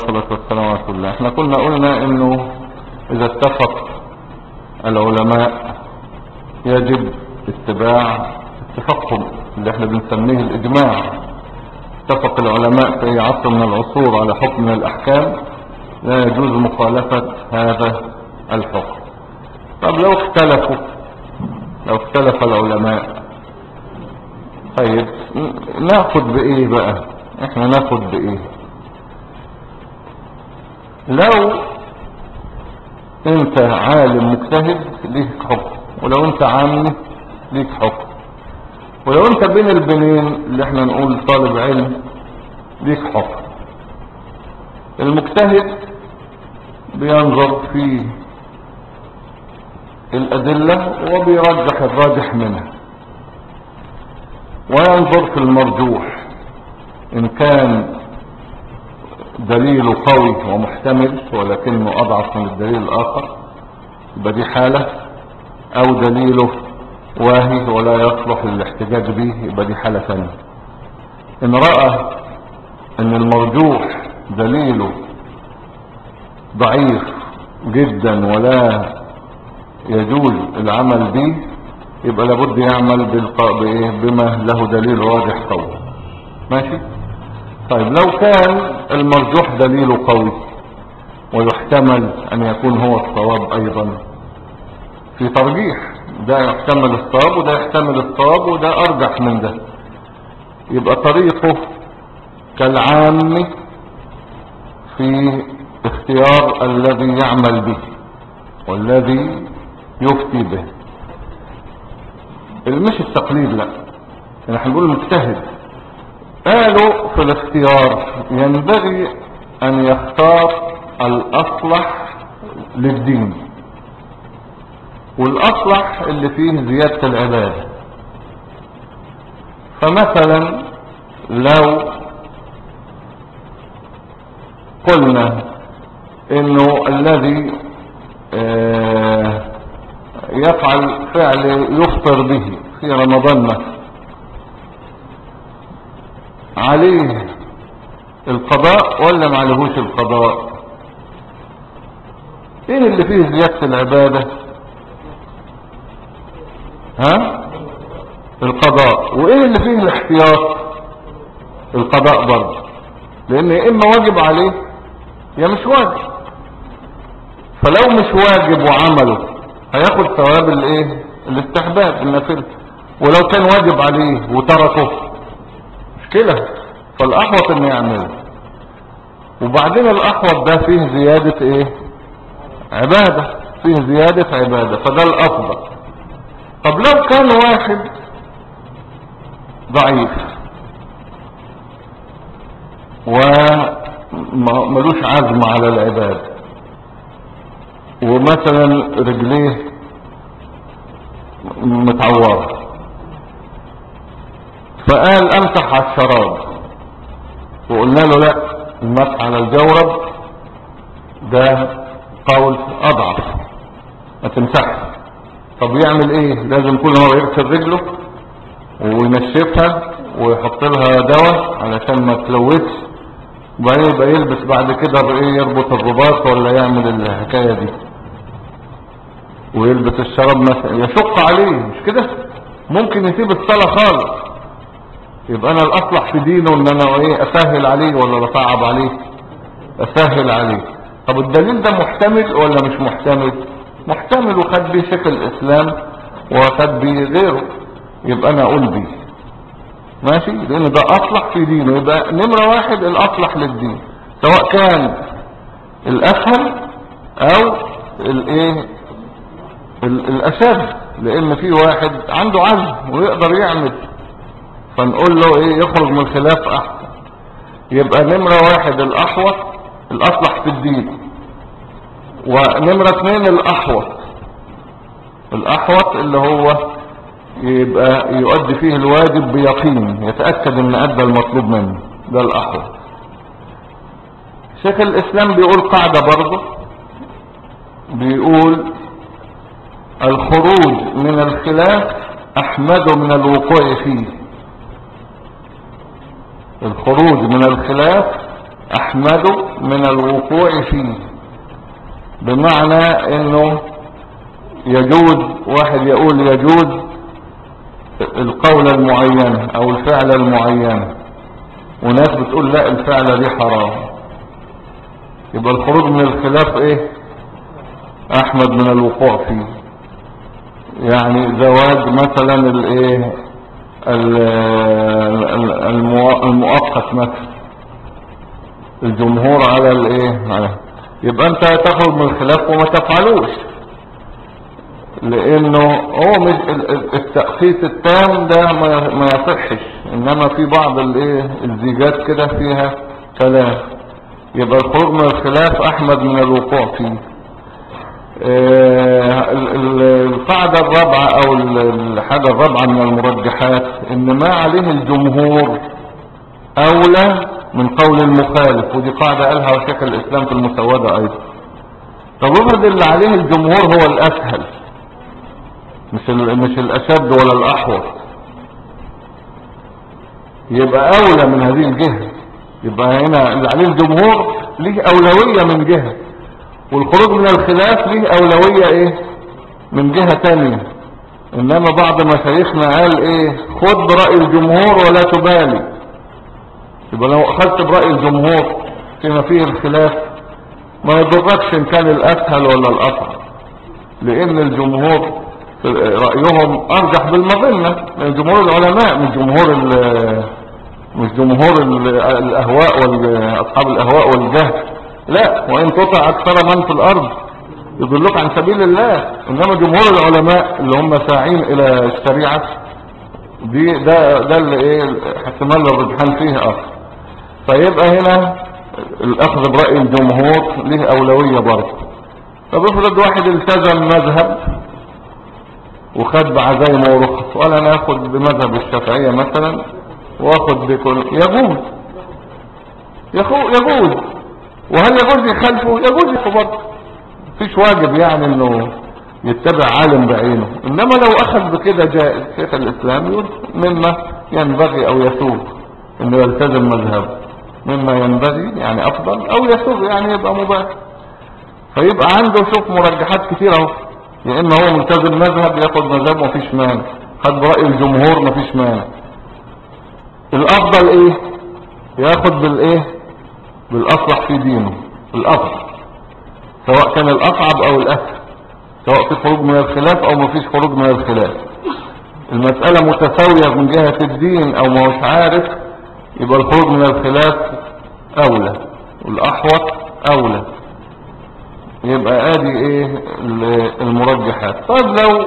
والصلاة والسلام على رسول الله. احنا كنا قلنا انه اذا اتفق العلماء يجب اتباع اتفاقهم اللي احنا بنسميه الاجماع. اتفق العلماء في عصر من العصور على حكم من الاحكام لا يجوز مخالفة هذا الحكم. طب لو اختلف العلماء، طيب ناخد بايه بقى؟ احنا ناخد بايه؟ لو انت عالم مجتهد ليك حكم، ولو انت عامي ليك حكم، ولو انت بين البنين اللي احنا نقول طالب علم ليك حكم. المجتهد بينظر في الأدلة وبيرجح الراجح منها، وينظر في المرجوح إن كان دليله قوي ومحتمل ولكنه أضعف من الدليل الآخر يبقى دي حالة، أو دليله واهي ولا يصلح للاحتجاج به يبقى دي حالة ثانية. إن رأى إن المرجوح دليله ضعيف جدا ولا يجوز العمل به يبقى لابد يعمل بما له دليل راجح قوي. ماشي؟ طيب لو كان المرجوح دليله قوي ويحتمل ان يكون هو الصواب ايضا، في ترجيح، ده يحتمل الصواب وده يحتمل الصواب وده ارجح من ده، يبقى طريقه كالعام في اختيار الذي يعمل به والذي يفتي به. مش التقليد، لا، نحن نقول مجتهد. قالوا في الاختيار ينبغي ان يختار الاصلح للدين والاصلح اللي فيه زيادة العبادة. فمثلا لو قلنا انه الذي يفعل فعل يفطر به في رمضان مثلا عليه القضاء ولا ما عليهوش القضاء؟ ايه اللي فيه زيادة العبادة؟ القضاء. وايه اللي فيه الاحتياط؟ القضاء برضه، لان يا اما واجب عليه يا مش واجب. فلو مش واجب وعمله هياخد ثواب الاستحباب النافله، ولو كان واجب عليه وتركه مشكلة. فالاحوط انه يعمله. وبعدين الاحوط ده فيه زيادة عبادة، فيه زيادة عبادة، فده الافضل. طب لو كان واحد ضعيف وملوش عزم على العبادة، ومثلا رجليه متعورة، فقال امسح على الشراب، وقلنا له لا، المسح على الجورب ده قول اضعف، ما تمسحش. طب يعمل ايه؟ لازم كل مرة يغسل رجله وينشفها ويحط لها دواء علشان ما تلوثش، وبعدين يبقى يلبس بعد كده يربط الرباط ولا يعمل الحكاية دي ويلبس الشراب مثلا، يشق عليه، مش كده؟ ممكن يسيب الصلاة خالص. يبقى انا الاصلح في دينه ان انا اسهل عليه ولا بصعب عليه؟ اسهل عليه. طب الدليل ده محتمل ولا مش محتمل؟ محتمل، وخد بيه شكل الاسلام وخد بيه غيره، يبقى انا اقول بيه ماشي، لان ده اصلح في دينه. يبقى نمرة واحد الاصلح للدين، سواء كان الاسهل او الاشد، لان في واحد عنده عزم ويقدر يعمل فنقول له يخرج من الخلاف احسن. يبقى نمرة واحد الاحوط، الاصلح في الدين. ونمرة اثنين الاحوط اللي هو يبقى يؤدي فيه الواجب بيقين، يتأكد ان ادى المطلوب منه، ده الاحوط. شيخ الاسلام بيقول قاعدة برضه، بيقول الخروج من الخلاف احمد من الوقوع فيه. الخروج من الخلاف احمد من الوقوع فيه، بمعنى انه يجوز، واحد يقول يجوز القول المعين او الفعل المعين، وناس بتقول لا الفعل دي حرام. يبقى الخروج من الخلاف ايه؟ احمد من الوقوع فيه. يعني زواج مثلا الايه المؤقت مثلا، الجمهور على الايه، يبقى انت تخرج من الخلاف وما تفعلوش، لانه هو مش التأقيت التام ده ما يصحش، انما في بعض الايه الزيجات كده فيها كلام. يبقى الخروج من الخلاف احمد من الوقوع فيه. القاعدة الرابعة او الحاجة الرابعة من المرجحات ان ما عليه الجمهور اولى من قول المخالف، ودي قاعدة قالها شيخ الاسلام في المسودة ايضا. طب افرض اللي عليه الجمهور هو الاسهل، مش الاشد ولا الاحوط، يبقى اولى من هذه الجهة. يبقى هنا اللي عليه الجمهور ليه اولوية من جهة، والخروج من الخلاف ليه اولوية ايه من جهة تانية. انما بعض مشايخنا قال ايه، خد برأي الجمهور ولا تبالي. يبقى لو اخذت برأي الجمهور فيما فيه الخلاف ما يضركش ان كان الاسهل ولا الاصعب، لان الجمهور رأيهم ارجح بالمظنة. جمهور العلماء مش جمهور الاهواء واصحاب الاهواء والجهل، لا، وان تطع اكثر من في الارض يضلوك عن سبيل الله. انما جمهور العلماء اللي هم ساعين الى الشريعة دي، ده اللي ايه احتمال الرجحان فيه اكثر. فيبقى هنا الاخذ برأي الجمهور له اولوية برضه. طب افرض واحد التزم مذهب وخد بعزايمه ورخص، ولا ناخد بمذهب الشافعية مثلا واخد بكل، يجوز. وهل يجوز يخالفه؟ يجوز برضه، مفيش واجب يعني انه يتبع عالم بعينه. انما لو اخذ بكده جائز. شيخ الاسلام يقول مما ينبغي او يسوغ انه يلتزم مذهبه، مما ينبغي يعني افضل، او يسوغ يعني يبقى مباح. فيبقى عنده شوف مرجحات كتير اهو، يا اما هو ملتزم مذهب ياخد مذهب مفيش مانع، خد برأي الجمهور مفيش مانع. الافضل ايه؟ ياخد بالايه بالاصلح في دينه، الافضل، سواء كان الاصعب او الاسهل، سواء في خروج من الخلاف او مفيش خروج من الخلاف. المسألة متساوية من جهة الدين او ما هوش عارف، يبقى الخروج من الخلاف اولى والاحوط اولى. يبقى ادي ايه المرجحات. طيب لو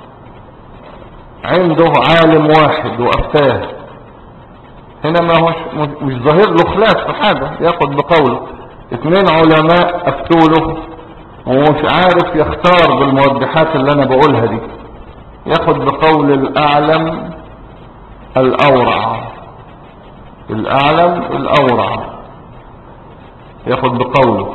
عنده عالم واحد وافتاه، هنا ما هوش مش ظاهر له خلاف في حاجة، ياخد بقوله. 2 علماء افتوا له ومش عارف يختار بالمرجحات اللي انا بقولها دي، ياخد بقول الاعلم الاورع. الاعلم الاورع ياخد بقوله.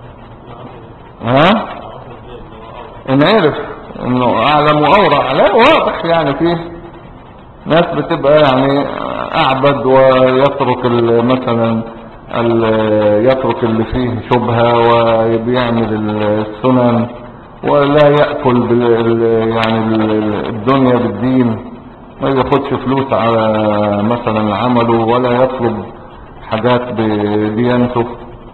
ان عرف انه اعلم واورع، لا واضح يعني فيه ناس بتبقى يعني اعبد ويترك مثلا يترك اللي فيه شبهة وبيعمل السنن، ولا يأكل يعني الدنيا بالدين، ما ياخدش فلوس على مثلا عمله، ولا يطلب حاجات بديانته.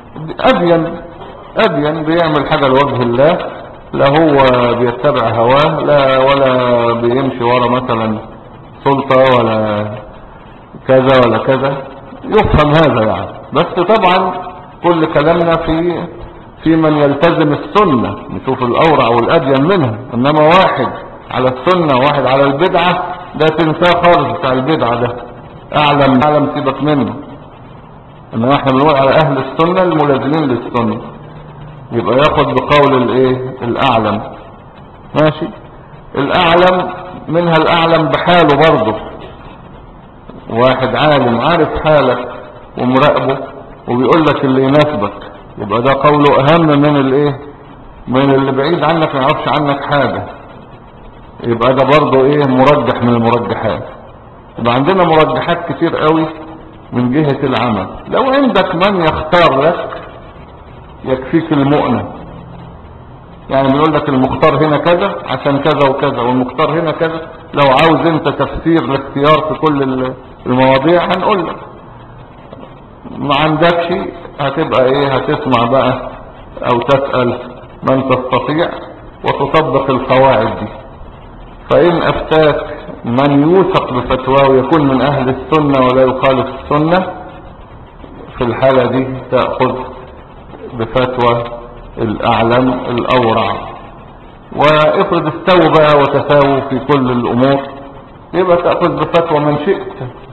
أدين بيعمل حاجة لوجه الله، لا هو بيتبع هواه، لا ولا بيمشي ورا مثلا سلطة ولا كذا ولا كذا. يفهم هذا يعني. بس طبعا كل كلامنا في من يلتزم السنة، نشوف الأورع والأدين منهم. إنما واحد على السنة وواحد على البدعة، ده تنساه خالص بتاع البدعة ده، أعلم سيبك منه. إنما احنا بنقول على أهل السنة الملازمين للسنة، يبقى ياخد بقول الايه الأعلم. ماشي. الأعلم منها الأعلم بحاله برضه، واحد عالم عارف حالك ومراقبه وبيقول لك اللي يناسبك، يبقى ده قوله اهم من الايه من اللي بعيد عنك ما يعرفش عنك حاجة. يبقى ده برضه ايه مرجح من المرجحات. يبقى عندنا مرجحات كتير قوي من جهة العمل. لو عندك من يختار لك يكفيك المؤنة، يعني بيقول لك المختار هنا كذا عشان كذا وكذا، والمختار هنا كذا. لو عاوز انت تفسير الاختيار في كل المواضيع هنقول لك. ما عندكش هتبقى ايه؟ هتسمع بقى او تسأل من تستطيع وتطبق القواعد دي. فإن أفتاك من يوثق بفتواه ويكون من أهل السنة ولا يخالف السنة، في الحالة دي تأخذ بفتوى الأعلم الأورع. وافرض استووا بقى وتساووا في كل الأمور يبقى تأخذ بفتوى من شئت.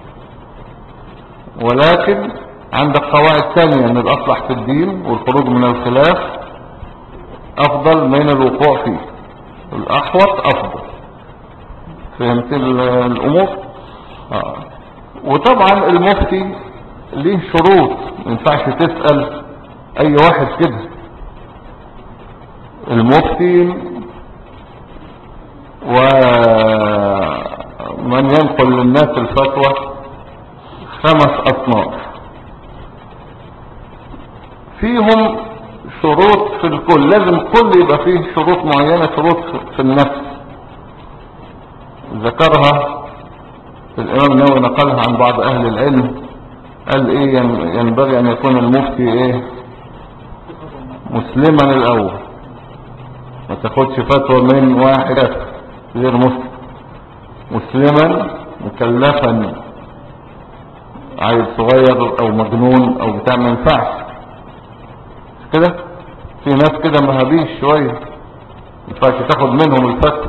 ولكن عندك قواعد ثانية ان الأصلح في الدين والخروج من الخلاف أفضل من الوقوع فيه، الأحوط أفضل. فهمت الأمور؟ وطبعا المفتي ليه شروط، ما ينفعش تسأل أي واحد كده. المفتي ومن ينقل للناس الفتوى 5 أصناف، فيهم شروط في الكل. لازم كل يبقى فيه شروط معينة، شروط في النفس ذكرها الإمام النووي، نقلها عن بعض أهل العلم. قال إيه؟ ينبغي أن يكون المفتي إيه؟ مسلما الأول، ما تاخدش فتوى من واحد غير مسلم. مسلما مكلفا، عيل صغير أو مجنون أو بتاع ما ينفعش كده. في ناس كده مهابيش شوية ما ينفعش تاخد منهم الفتوى،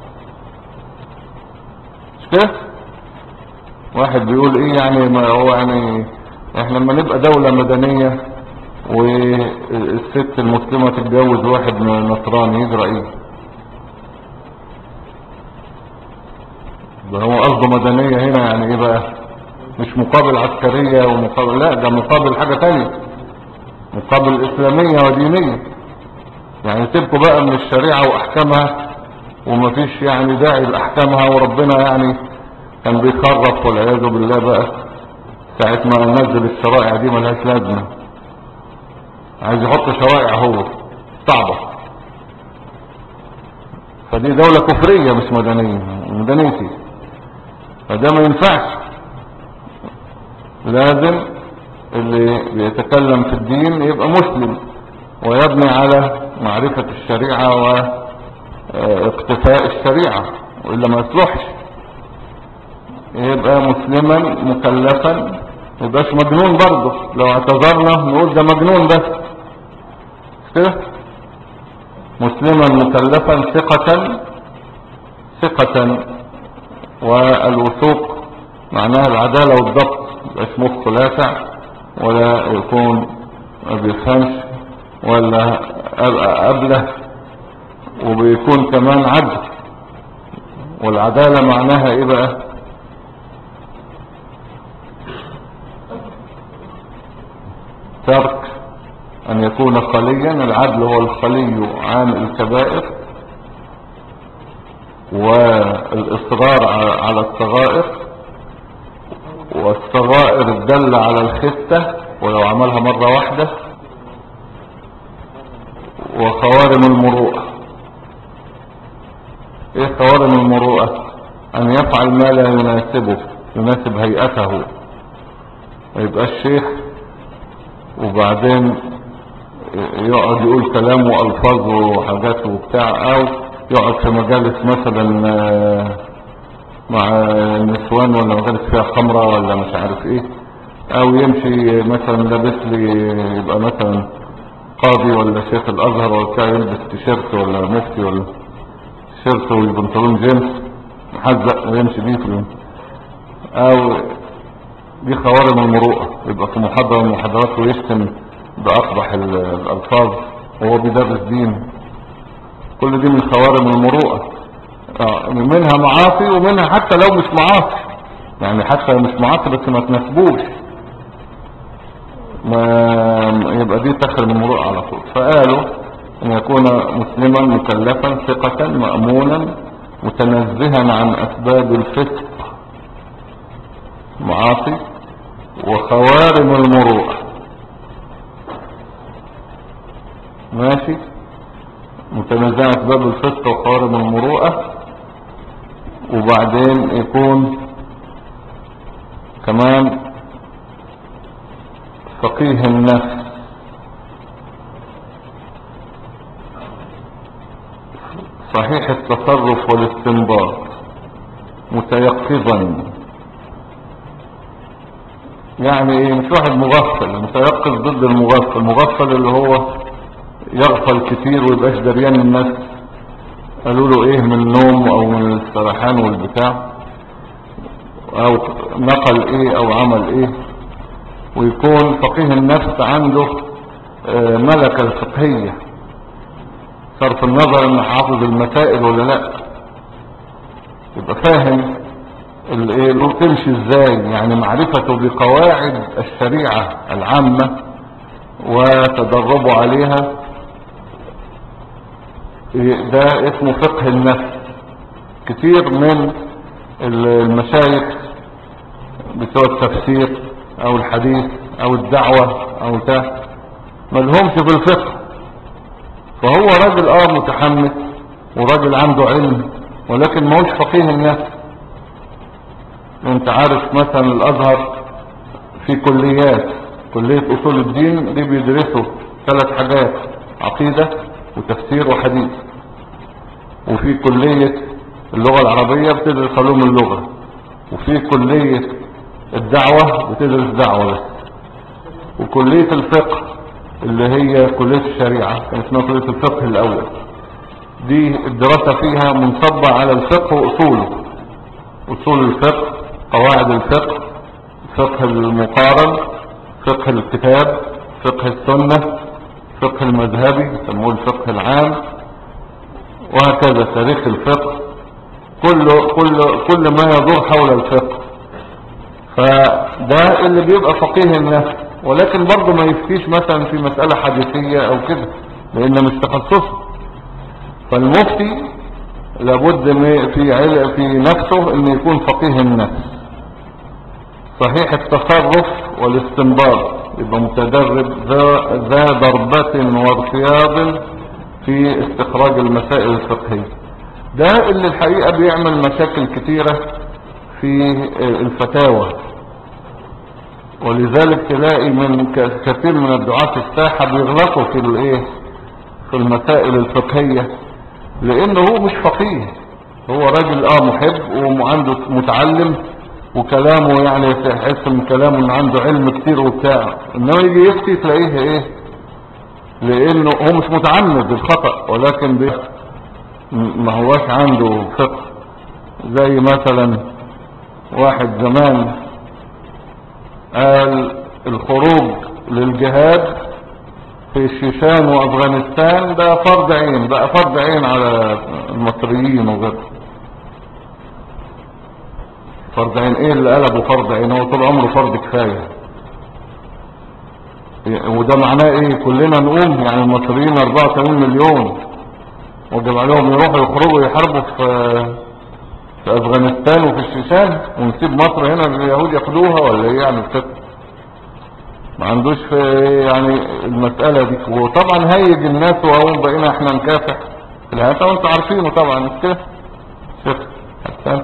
مش كده؟ واحد بيقول ايه يعني؟ ما هو يعني احنا لما نبقى دولة مدنية والست المسلمة تتجوز واحد نصراني يجرى ايه؟ ده هو قصده مدنية هنا يعني ايه بقى؟ مش مقابل عسكرية ومقابل، لا ده مقابل حاجة تانية، مقابل اسلامية ودينية. يعني سيبكوا بقى من الشريعة واحكامها، ومفيش يعني داعي لاحكامها، وربنا يعني كان بيخرف والعياذ بالله بقى ساعة ما ننزل الشرائع دي ملهاش لازمة. عايز يحط شرائع هو صعبة. فدي دولة كفرية مش مدنية، مدنيتي، فده ما ينفعش. لازم اللي بيتكلم في الدين يبقى مسلم ويبني على معرفة الشريعة واقتفاء الشريعة، وإلا ما يصلحش. يبقى مسلما مكلفا، ما يبقاش مجنون برضه. لو اعتذرنا نقول ده مجنون بس كده. مسلما مكلفا ثقة، والوثوق معناها العدالة والضبط، ميبقاش مخه لاسع ولا يكون ما بيفهمش ولا أبله، وبيكون كمان عدل. والعدالة معناها ايه بقى؟ ترك أن يكون خليا. العدل هو الخلي عن الكبائر والإصرار على الصغائر، والصغائر الدل على الخفة ولو عملها مرة واحدة، وخوارم المروءة. ايه خوارم المروءة؟ أن يفعل ما لا يناسبه، يناسب هيئته، ما يبقاش شيخ وبعدين يقعد يقول كلام والفاظ وحاجات وبتاع، او يقعد في مجالس مثلا مع النسوان ولا مجالس فيها خمرة ولا مش عارف ايه، او يمشي مثلا لابس لي يبقى مثلا قاضي ولا شيخ الازهر ولا بتاع، يلبس تيشيرت ولا مفتي ولا تيشيرت والبنطلون جينز محزق ويمشي بيه في او دي خوارم المروءة. يبقى في محاضرة من المحاضرات ويشتم بأقبح الألفاظ وهو بيدرس دين. كل دي من خوارم المروءة. منها معاصي ومنها حتى لو مش معاصي، يعني حتى مش معاصي بس ما تناسبوش، ما يبقى دي تخرم المروءة على طول. فقالوا ان يكون مسلما مكلفا ثقة مأمونا متنزها عن أسباب الفسق معاصي، وخوارم المروءة. ماشي، متنازعة باب الفقه وخوارم المروءة. وبعدين يكون كمان فقيه النفس، صحيح التصرف والاستنباط، متيقظا. يعني ايه؟ مش واحد مغفل، متيقظ ضد المغفل. المغفل اللي هو يغفل كتير ويبقاش دريان الناس قالوا له ايه من النوم او من السرحان والبتاع، او نقل ايه او عمل ايه. ويكون فقيه النفس عنده ملكة الفقهية، صرف النظر ان حافظ المسائل ولا لا، يبقى فاهم الايه تمشي ازاي، يعني معرفته بقواعد الشريعة العامة وتدربه عليها. ده اسمه فقه النفس. كتير من المشايخ بتوع التفسير او الحديث او الدعوة او ده ملهمش في الفقه، فهو راجل متحمس وراجل عنده علم، ولكن موش فقيه النفس. انت عارف مثلا الازهر في كليات، كلية اصول الدين دي بيدرسوا 3 حاجات: عقيدة وتفسير وحديث. وفي كلية اللغة العربية بتدرس علوم اللغة. وفي كلية الدعوة بتدرس دعوة بس. وكلية الفقه اللي هي كلية الشريعة كان اسمها كلية الفقه الاول، دي الدراسة فيها منصبة على الفقه واصوله، اصول الفقه، قواعد الفقه، فقه المقارن، فقه الكتاب، فقه السنة، فقه المذهبي يسموه الفقه العام، وهكذا تاريخ الفقه، كل ما يدور حول الفقه. فده اللي بيبقى فقيه النفس، ولكن برضه ما يفتيش مثلا في مسألة حديثية او كده لان مش تخصصه. فالمفتي لابد في نفسه ان يكون فقيه النفس، صحيح التصرف والاستنباط، يبقى متدرب ذا ضربة وارتياض في استخراج المسائل الفقهية. ده اللي الحقيقة بيعمل مشاكل كتيرة في الفتاوى. ولذلك تلاقي من كثير من الدعاة الساحة بيغلطوا في المسائل الفقهية، لانه هو مش فقيه، هو راجل محب وعنده متعلم وكلامه يعني تحس من كلامه انه عنده علم كتير وبتاع، انما يجي يفتي تلاقيه لانه هو مش متعمد بالخطأ، ولكن ما هواش عنده فقه. زي مثلا واحد زمان قال الخروج للجهاد في الشيشان وافغانستان ده فرض عين، بقى فرض عين على المصريين وغيرهم. فرض عين ايه اللي قلبه فرض عين؟ هو طول عمره فرض كفاية. وده معناه ايه؟ كلنا نقوم يعني المصريين 84 مليون وجب عليهم يروحوا يخرجوا يحاربوا في افغانستان وفي الشيشان، ونسيب مصر هنا اليهود ياخدوها ولا ايه؟ يعني كده ما عندوش في يعني المسألة دي. وطبعا هيج الناس وهم بقينا احنا نكافح في الهاتف، وانتوا عارفينه طبعا مش كده شيخ حسان.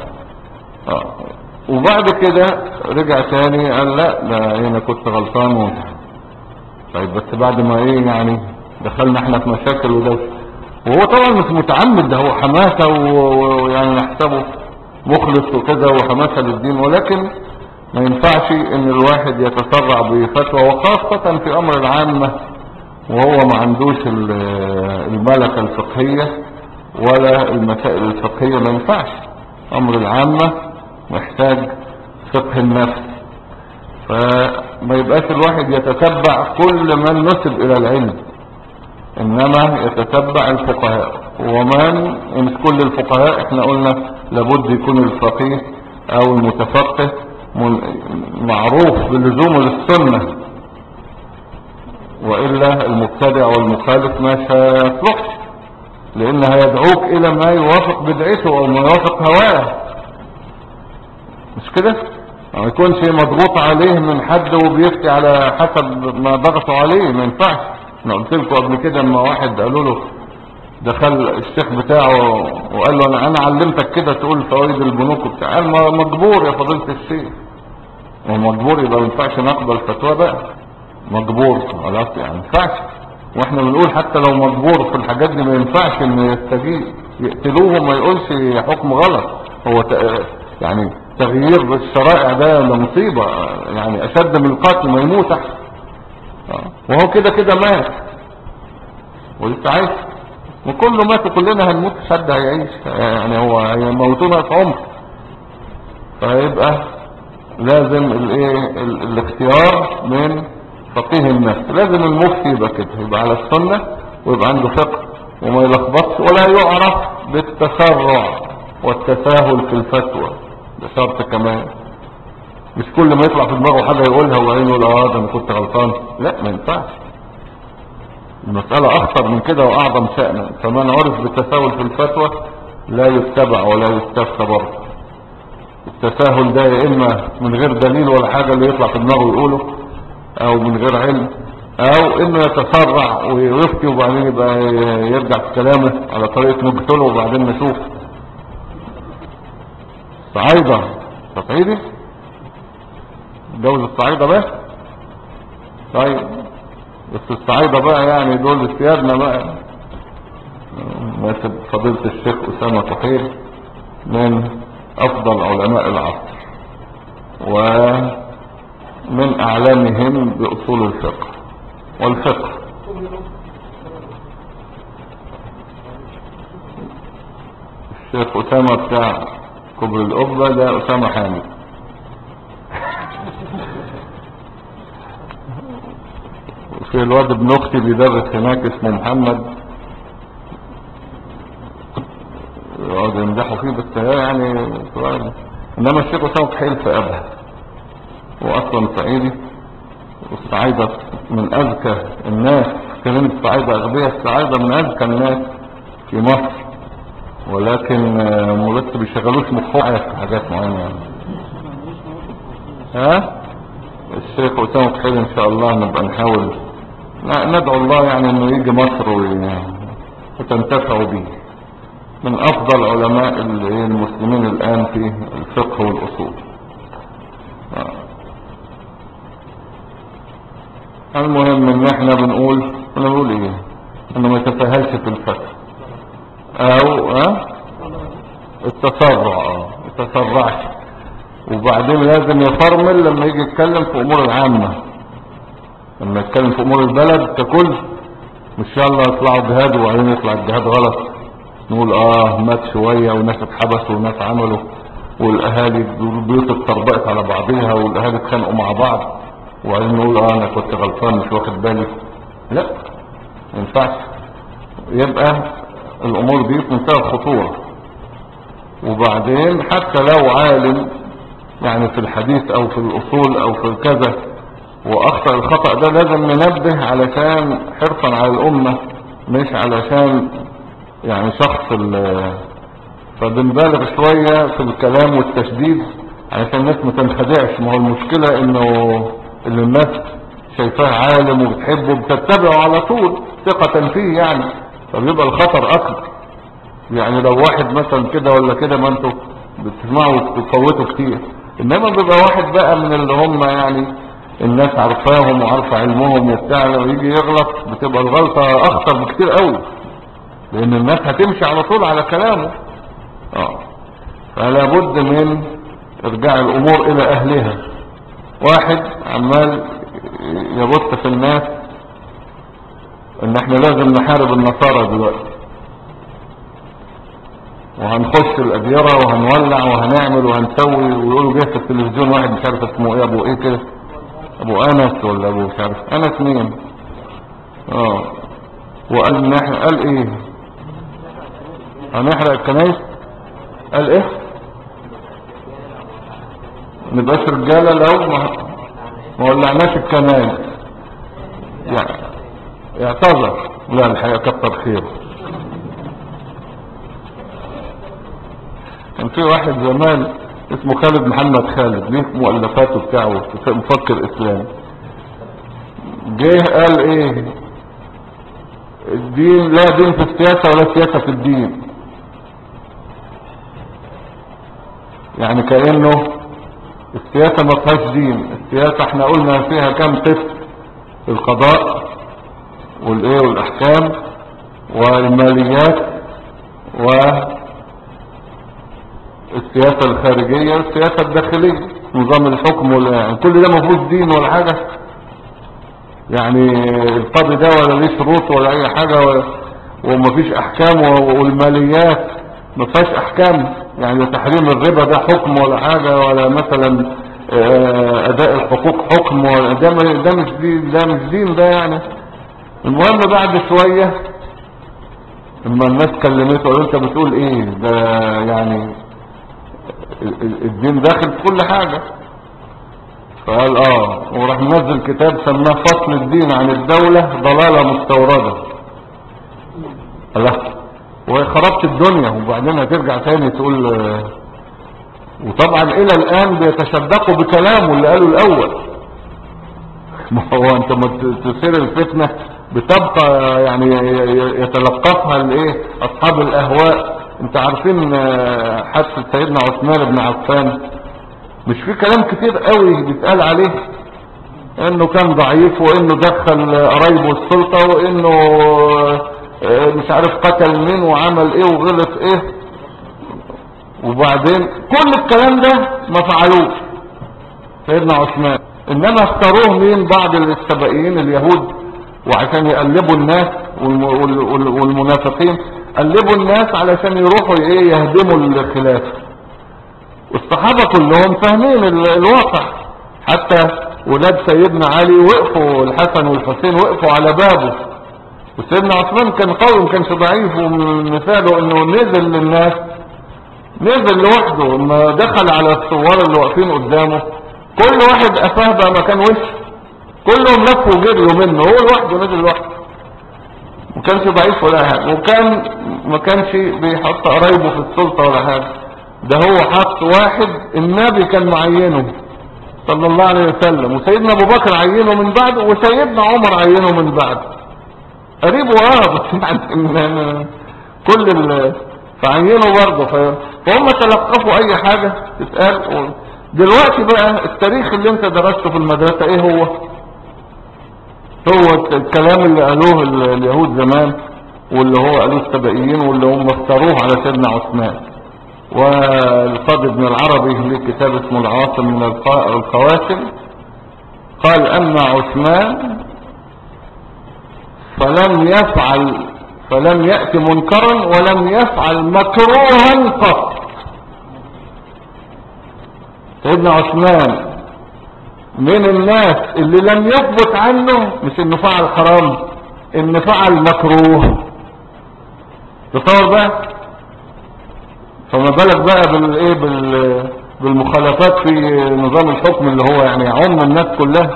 وبعد كده رجع تاني قال لا ده انا كنت غلطان طيب بس بعد ما يعني دخلنا احنا في مشاكل ودوش. وهو طبعا مش متعمد، ده هو حماسة ويعني نحسبه مخلص وكذا وحماسة للدين، ولكن ما ينفعش ان الواحد يتسرع بفتوى، وخاصة في امر العامة وهو ما عندوش الملكة الفقهية ولا المسائل الفقهية. ما ينفعش، امر العامة محتاج فقه النفس. فما يبقاش الواحد يتتبع كل من نسب الى العلم، انما يتتبع الفقهاء. ومن مش كل الفقهاء، احنا قلنا لابد يكون الفقيه او المتفقه معروف بلزومه للسنة، وإلا المبتدع والمخالف ما يصلحش، لأن هيدعوك إلى ما يوافق بدعته أو ما يوافق هواه، مش كده؟ ما يكونش مضغوط عليه من حد وبيفتي على حسب ما ضغطوا عليه، ما ينفعش. انا قلت لكم قبل كده اما واحد قالوا له، دخل الشيخ بتاعه وقال له انا علمتك كده تقول فوائد البنوك وبتاع، قال مجبور يا فضيلة الشيخ. ومجبور يبقى ما ينفعش نقبل فتوى بقى، مجبور خلاص يعني ما ينفعش. واحنا بنقول حتى لو مجبور في الحاجات دي ما ينفعش انه يستجيب، يقتلوه وما يقولش حكم غلط. هو يعني تغيير الشرائع ده مصيبة، يعني اشد من القتل، ما يموت احسن. وهو كده كده مات ولسه عايش، وكله مات وكلنا هنموت، مش حد هيعيش، يعني هو هيموتونا في عمر. فيبقى لازم الاختيار من فقيه النفس. لازم المفتي يبقى كده، يبقى على السنة ويبقى عنده فقه وما يلخبطش، ولا يعرف بالتسرع والتساهل في الفتوى. ده شرط كمان، مش كل ما يطلع في دماغه حاجة يقولها وبعدين يقول ده انا كنت غلطان. لا، ما ينفعش. المسألة اخطر من كده واعظم شأنا. فمن عرف بالتساهل في الفتوى لا يتبع ولا يستفتى برضه. التساهل ده يا اما من غير دليل ولا حاجة اللي يطلع في دماغه يقوله، او من غير علم، او انه يتسرع ويفتي وبعدين يبقى يرجع في كلامه على طريقة نقتله وبعدين نشوف. صعيدة تصعيدي جوز الصعيدة بس. طيب بس الصعيدة بقى يعني دول سيادنا بقى. ناسب فضيلة الشيخ أسامة طحير من افضل علماء العصر ومن اعلامهم باصول الفقه والفقه. الشيخ أسامة بتاع كبر القبة ده أسامة حامد. وفي الواد ابن اختي بيدرس هناك اسمه محمد، يقعدوا يمدحوا فيه بس يعني. انما الشيخ أسامة طحيل في ابها، واصلا صعيدي، والصعايدة من اذكى الناس. كلمة الصعايدة اغبياء، الصعايدة من اذكى الناس في مصر، ولكن بس بيشغلوش مخهم في حاجات معينة يعني. الشيخ أسامة طحيل ان شاء الله نبقى نحاول ندعو الله يعني انه يجي مصر وتنتفعوا به. من افضل علماء المسلمين الان في الفقه والاصول. المهم ان احنا بنقول ايه، انه ما يتساهلش في الفتح او التسرع، يتسرعش. وبعدين لازم يفرمل لما يجي يتكلم في امور العامة، لما يتكلم في امور البلد ككل. مش شاء الله يطلعوا جهاد وبعدين يطلع الجهاد غلط، نقول مات شوية وناس اتحبسوا وناس عملوا، والاهالي البيوت اتطربقت على بعضها والاهالي اتخانقوا مع بعض، وبعدين نقول انا كنت غلطان مش واخد بالي. لا، ما ينفعش. يبقى الامور دي في منتهى الخطورة. وبعدين حتى لو عالم يعني في الحديث او في الاصول او في كذا واخطأ الخطأ ده، لازم ننبه علشان حرصا على الامة، مش علشان يعني شخص فبنبالغ شوية في الكلام والتشديد علشان الناس ما تنخدعش. ما هو المشكلة انه اللي الناس شايفاه عالم وبتحبه بتتبعه على طول ثقة فيه يعني، فبيبقى الخطر اكبر. يعني لو واحد مثلا كده ولا كده ما انتوا بتسمعوا وتفوتوا كتير، انما بيبقى واحد بقى من اللي هم يعني الناس عارفاهم وعارفة علمهم وبتاع، لما يجي يغلط بتبقى الغلطة اخطر بكتير قوي، لان الناس هتمشي على طول على كلامه. فلا بد من ارجاع الامور الى اهلها. واحد عمال يبث في الناس ان احنا لازم نحارب النصارى دلوقتي، وهنخش الاديرة وهنولع وهنعمل وهنسوي، ويقولوا جه في التلفزيون واحد مش عارف اسمه ايه، ابو ايه كده، ابو انس ولا ابو مش عارف انس مين، وقال ان احنا قال ايه هنحرق الكنائس. قال ايه نبقاش رجالة لو ما ولعناش الكنائس. يعني يعتذر. لا الحقيقة كتر خير. كان في واحد زمان اسمه خالد محمد خالد، ليه مؤلفاته بتاعه، مفكر اسلامي. جه قال ايه؟ الدين لا دين في السياسة ولا سياسة في الدين. يعني كأنه السياسة ما فيهاش دين. السياسة احنا قلنا فيها كام قسم: القضاء والايه والاحكام والماليات والسياسة الخارجية والسياسة الداخلية، نظام الحكم يعني كل ده ما فيهوش دين ولا حاجة. يعني القاضي ده ولا ليه شروط ولا اي حاجة ومفيش احكام. والماليات ما فيهاش احكام، يعني تحريم الربا ده حكم ولا حاجة، ولا مثلا اداء الحقوق حكم، ولا ده مش دين، ده مش دين ده يعني. المهم بعد شوية لما الناس كلمته قالوا انت بتقول ايه ده؟ يعني الدين داخل في كل حاجة. فقال وراح منزل كتاب سماه فصل الدين عن الدولة ضلالة مستوردة. الله، وخربت الدنيا وبعدين هترجع تاني تقول وطبعا الى الان بيتشدقوا بكلامه اللي قاله الاول. ما هو انت ما تثير الفتنة بتبقى يعني يتلقفها الايه اصحاب الاهواء. انت عارفين حادثة سيدنا عثمان بن عفان، مش في كلام كتير قوي بيتقال عليه انه كان ضعيف، وانه دخل قرايبه السلطة، وانه مش عارف قتل مين وعمل ايه وغلط ايه. وبعدين كل الكلام ده ما فعلوش سيدنا عثمان، انما اختاروه مين؟ بعض السبائيين اليهود، وعشان يقلبوا الناس والمنافقين قلبوا الناس علشان يروحوا ايه يهدموا الخلافة. والصحابة كلهم فاهمين الواقع، حتى ولاد سيدنا علي وقفوا، الحسن والحسين وقفوا على بابه. وسيدنا عثمان كان قوي، ما كانش ضعيف. ومثاله انه نزل للناس، نزل لوحده. لما دخل على الثوار اللي واقفين قدامه كل واحد قفاه بقى مكان وشه، كلهم لفوا وجريوا منه، هو لوحده نزل لوحده. ما كانش ضعيف ولا حاجه، وكان ما كانش بيحط قرايبه في السلطه ولا حاجه. ده هو حط واحد النبي كان معينه صلى الله عليه وسلم، وسيدنا ابو بكر عينه من بعده، وسيدنا عمر عينه من بعده قريبه. بس يعني كل فعينه برضه. فهم تلقفوا اي حاجة تتقال. دلوقتي بقى التاريخ اللي انت درسته في المدرسة ايه هو الكلام اللي قالوه اليهود زمان، واللي هو قالوه السبائيين، واللي هم افتروه على سيدنا عثمان. والقاضي ابن العربي له كتاب اسمه العاصم من القواسم، قال اما عثمان فلم يأتي منكرا ولم يفعل مكروها قط. سيدنا عثمان من الناس اللي لم يثبت عنه مش انه فعل حرام، انه فعل مكروه. تصور بقى، فما بالك بقى بالايه بالمخالفات في نظام الحكم اللي هو يعني يعم الناس كلها.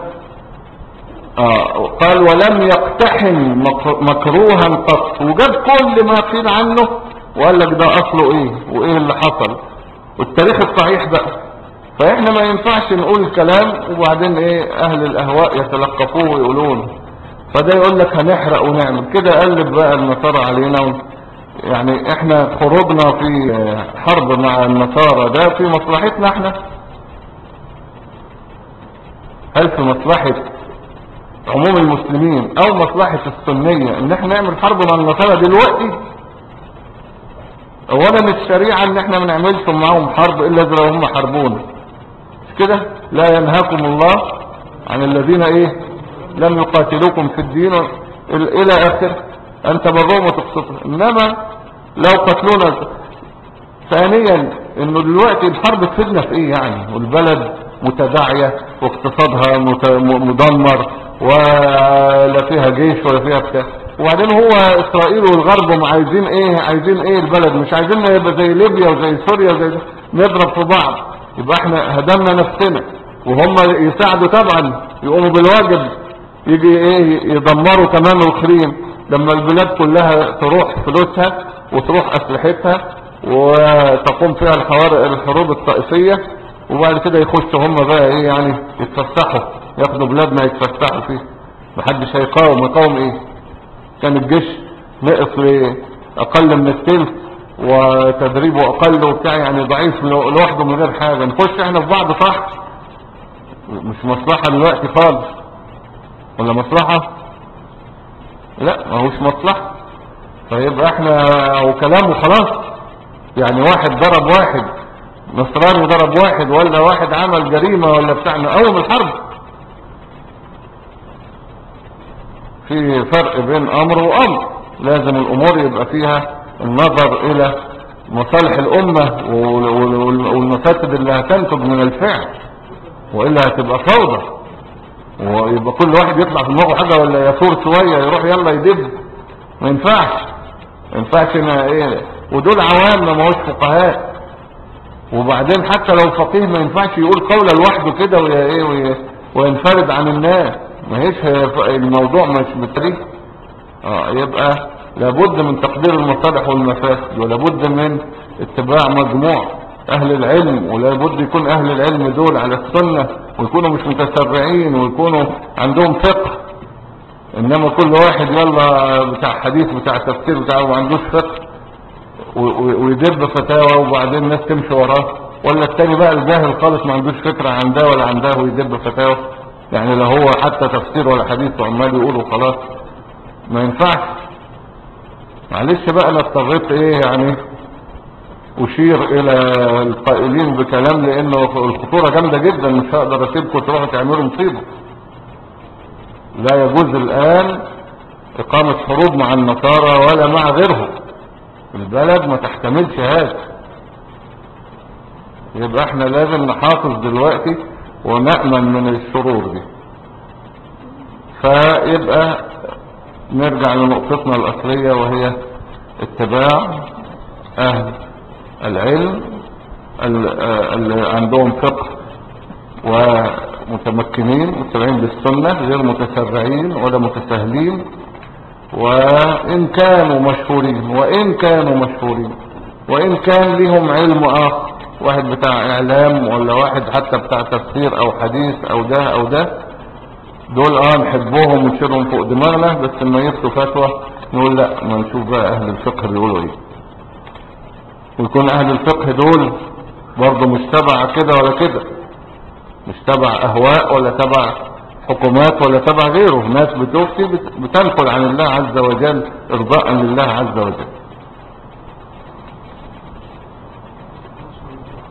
قال ولم يقتحم مكروها قط، وجاب كل ما قيل عنه وقال لك ده اصله ايه وايه اللي حصل، والتاريخ الصحيح بقى. فاحنا ما ينفعش نقول كلام وبعدين ايه اهل الاهواء يتلقفوه ويقولون. فده يقول لك هنحرق ونعمل كده، قلب بقى النصارى علينا. يعني احنا خروجنا في حرب مع النصارى ده في مصلحتنا احنا؟ هل في مصلحة عموم المسلمين او مصلحة السنية ان احنا نعمل حرب مع النصارى دلوقتي؟ اولا الشريعة ان احنا ما نعملش معاهم حرب الا اذا هم حربونا، مش كده؟ لا ينهاكم الله عن الذين ايه لم يقاتلوكم في الدين الى اخر ان تبروهم وتقسطوا. انما لو قتلونا. ثانيا انه دلوقتي الحرب تفيدنا في ايه يعني؟ والبلد متداعية واقتصادها مدمر ولا فيها جيش ولا فيها بتاع. وبعدين هو اسرائيل والغرب عايزين ايه البلد؟ مش عايزين يبقى زي ليبيا وزي سوريا وزي نضرب في بعض، يبقى احنا هدمنا نفسنا. وهم يساعدوا طبعا، يقوموا بالواجب، يجي يدمروا كمان الاخرين. لما البلاد كلها تروح فلوسها وتروح اسلحتها وتقوم فيها الحروب الطائفية، وبعد كده يخشوا هم بقى ايه يعني يتفسحوا، ياخدوا بلادنا يتفسحوا فيه، محدش هيقاوم. يقاوم ايه؟ كان الجيش نقص اقل من الثلث وتدريبه اقل وبتاع، يعني ضعيف لوحده من غير حاجة. نخش احنا في بعض صح؟ مش مصلحة دلوقتي خالص، ولا مصلحة؟ لا ما هوش مصلحة. فيبقى احنا وكلامه خلاص، يعني واحد ضرب واحد، نصراني ضرب واحد، ولا واحد عمل جريمة ولا بتاع، نقوم الحرب. في فرق بين امر وامر، لازم الامور يبقى فيها النظر الى مصالح الامة والمفاسد اللي هتنتج من الفعل، وإلا هتبقى فوضى، ويبقى كل واحد يطلع في دماغه حاجة ولا يثور شوية يروح يلا يدب. ما ينفعش، ما ينفعش. ايه، ودول عوام ما هوش فقهاء. وبعدين حتى لو فقيه ما ينفعش يقول قولة لوحده كده وينفرد عن الناس. ما هيش الموضوع مش بالطريق. يبقى لابد من تقدير المصالح والمفاسد، ولابد من اتباع مجموع اهل العلم، ولابد يكون اهل العلم دول على السنة، ويكونوا مش متسرعين، ويكونوا عندهم فقه. انما كل واحد يلا بتاع حديث بتاع تفسير بتاعه ما عندوش فقه ويدب فتاوى وبعدين الناس تمشي وراه، ولا التاني بقى الجاهل خالص ما عندوش فكرة عن ده ولا عن ده ويدب فتاوى، يعني لا هو حتى تفسير ولا حديث وعمال يقولوا خلاص. ما ينفعش. معلش بقى انا اضطريت ايه يعني اشير الى القائلين بكلام، لانه الخطورة جامدة جدا، مش هقدر اسيبكم تروحوا تعملوا مصيبة. لا يجوز الان اقامة حروب مع النصارى ولا مع غيرهم، البلد ما تحتملش هذا. يبقى احنا لازم نحافظ دلوقتي ونأمن من الشرور دي. فيبقى نرجع لنقطتنا الأصلية، وهي اتباع أهل العلم اللي عندهم فقه ومتمكنين متبعين بالسنة، غير متسرعين ولا متساهلين، وإن كانوا مشهورين وإن كان لهم علم آخر، واحد بتاع إعلام ولا واحد حتى بتاع تفسير أو حديث أو ده دول نحبهم ونشيرهم فوق دماغنا، بس لما يفتوا فتوى نقول لا، ما نشوف بقى أهل الفقه بيقولوا إيه. ويكون أهل الفقه دول برضه مش تبع كده ولا كده، مش تبع أهواء ولا تبع حكومات ولا تبع غيره، ناس بتفتي بتنقل عن الله عز وجل إرضاء لله عز وجل.